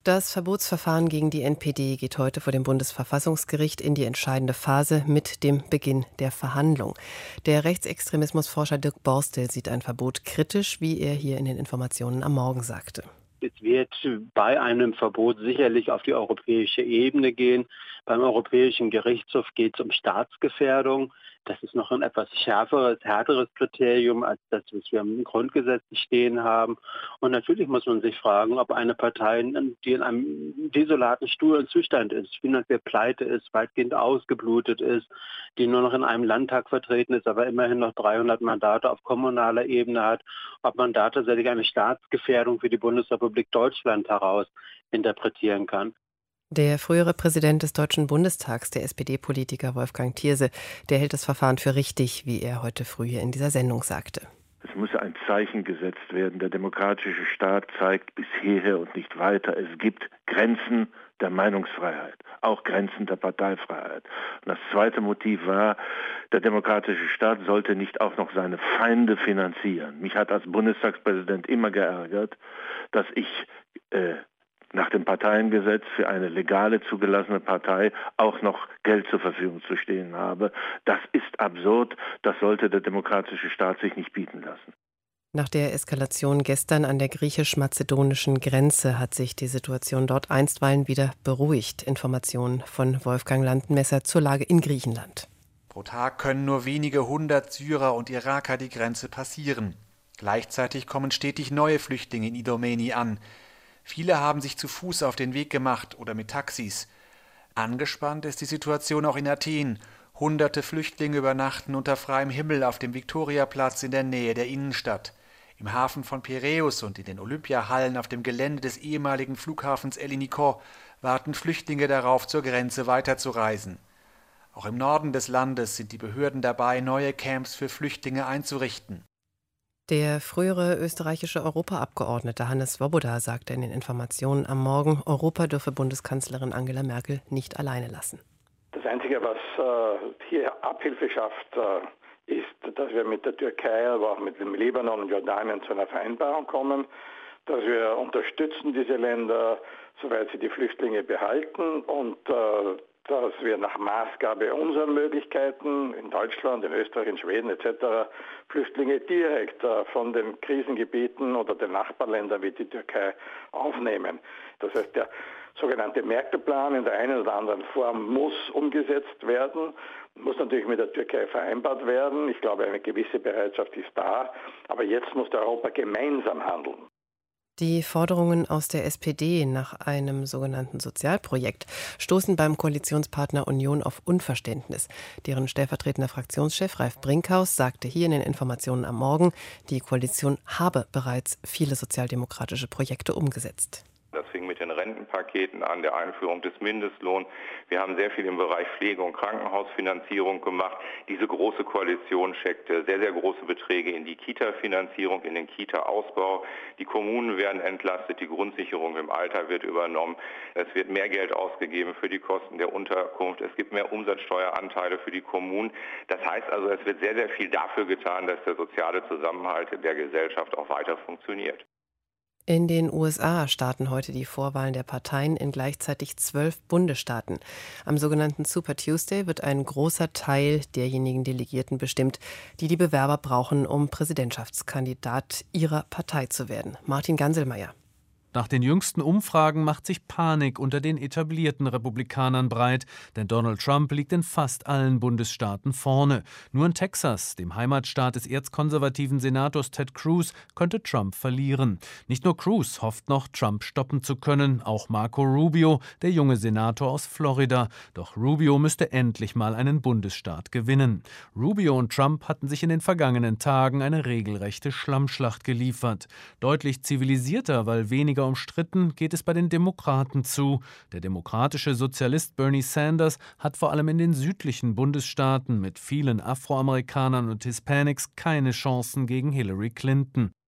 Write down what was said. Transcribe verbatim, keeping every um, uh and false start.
Das Verbotsverfahren gegen die N P D geht heute vor dem Bundesverfassungsgericht in die entscheidende Phase mit dem Beginn der Verhandlung. Der Rechtsextremismusforscher Dirk Borstel sieht ein Verbot kritisch, wie er hier in den Informationen am Morgen sagte. Es wird bei einem Verbot sicherlich auf die europäische Ebene gehen. Beim Europäischen Gerichtshof geht es um Staatsgefährdung. Das ist noch ein etwas schärferes, härteres Kriterium als das, was wir im Grundgesetz stehen haben. Und natürlich muss man sich fragen, ob eine Partei, die in einem desolaten Zustand ist, finanziell pleite ist, weitgehend ausgeblutet ist, die nur noch in einem Landtag vertreten ist, aber immerhin noch dreihundert Mandate auf kommunaler Ebene hat, ob man da tatsächlich eine Staatsgefährdung für die Bundesrepublik Deutschland heraus interpretieren kann. Der frühere Präsident des Deutschen Bundestags, der S P D-Politiker Wolfgang Thierse, der hält das Verfahren für richtig, wie er heute früh hier in dieser Sendung sagte. Es muss ein Zeichen gesetzt werden. Der demokratische Staat zeigt bis hierher und nicht weiter. Es gibt Grenzen der Meinungsfreiheit, auch Grenzen der Parteifreiheit. Und das zweite Motiv war, der demokratische Staat sollte nicht auch noch seine Feinde finanzieren. Mich hat als Bundestagspräsident immer geärgert, dass ich äh, nach dem Parteiengesetz für eine legale zugelassene Partei auch noch Geld zur Verfügung zu stehen habe. Das ist absurd, das sollte der demokratische Staat sich nicht bieten lassen. Nach der Eskalation gestern an der griechisch-mazedonischen Grenze hat sich die Situation dort einstweilen wieder beruhigt. Informationen von Wolfgang Landmesser zur Lage in Griechenland. Pro Tag können nur wenige hundert Syrer und Iraker die Grenze passieren. Gleichzeitig kommen stetig neue Flüchtlinge in Idomeni an. Viele haben sich zu Fuß auf den Weg gemacht oder mit Taxis. Angespannt ist die Situation auch in Athen. Hunderte Flüchtlinge übernachten unter freiem Himmel auf dem Viktoriaplatz in der Nähe der Innenstadt. Im Hafen von Piräus und in den Olympiahallen auf dem Gelände des ehemaligen Flughafens Ellinikon warten Flüchtlinge darauf, zur Grenze weiterzureisen. Auch im Norden des Landes sind die Behörden dabei, neue Camps für Flüchtlinge einzurichten. Der frühere österreichische Europaabgeordnete Hannes Swoboda sagte in den Informationen am Morgen, Europa dürfe Bundeskanzlerin Angela Merkel nicht alleine lassen. Das Einzige, was äh, hier Abhilfe schafft, äh, ist, dass wir mit der Türkei, aber auch mit dem Libanon und Jordanien zu einer Vereinbarung kommen, dass wir unterstützen diese Länder, soweit sie die Flüchtlinge behalten und äh, dass wir nach Maßgabe unserer Möglichkeiten in Deutschland, in Österreich, in Schweden et cetera Flüchtlinge direkt äh, von den Krisengebieten oder den Nachbarländern wie die Türkei aufnehmen. Das heißt, der sogenannte Merkel-Plan in der einen oder anderen Form muss umgesetzt werden, muss natürlich mit der Türkei vereinbart werden. Ich glaube, eine gewisse Bereitschaft ist da, aber jetzt muss Europa gemeinsam handeln. Die Forderungen aus der S P D nach einem sogenannten Sozialprojekt stoßen beim Koalitionspartner Union auf Unverständnis. Deren stellvertretender Fraktionschef Ralf Brinkhaus sagte hier in den Informationen am Morgen, die Koalition habe bereits viele sozialdemokratische Projekte umgesetzt. Das fing mit den Rentenpaketen an, der Einführung des Mindestlohns. Wir haben sehr viel im Bereich Pflege- und Krankenhausfinanzierung gemacht. Diese große Koalition steckte sehr, sehr große Beträge in die Kita-Finanzierung, in den Kita-Ausbau. Die Kommunen werden entlastet, die Grundsicherung im Alter wird übernommen. Es wird mehr Geld ausgegeben für die Kosten der Unterkunft. Es gibt mehr Umsatzsteueranteile für die Kommunen. Das heißt also, es wird sehr, sehr viel dafür getan, dass der soziale Zusammenhalt der Gesellschaft auch weiter funktioniert. In den U S A starten heute die Vorwahlen der Parteien in gleichzeitig zwölf Bundesstaaten. Am sogenannten Super Tuesday wird ein großer Teil derjenigen Delegierten bestimmt, die die Bewerber brauchen, um Präsidentschaftskandidat ihrer Partei zu werden. Martin Ganselmeier. Nach den jüngsten Umfragen macht sich Panik unter den etablierten Republikanern breit, denn Donald Trump liegt in fast allen Bundesstaaten vorne. Nur in Texas, dem Heimatstaat des erzkonservativen Senators Ted Cruz, könnte Trump verlieren. Nicht nur Cruz hofft noch, Trump stoppen zu können, auch Marco Rubio, der junge Senator aus Florida. Doch Rubio müsste endlich mal einen Bundesstaat gewinnen. Rubio und Trump hatten sich in den vergangenen Tagen eine regelrechte Schlammschlacht geliefert. Deutlich zivilisierter, weil weniger umstritten, geht es bei den Demokraten zu. Der demokratische Sozialist Bernie Sanders hat vor allem in den südlichen Bundesstaaten mit vielen Afroamerikanern und Hispanics keine Chancen gegen Hillary Clinton.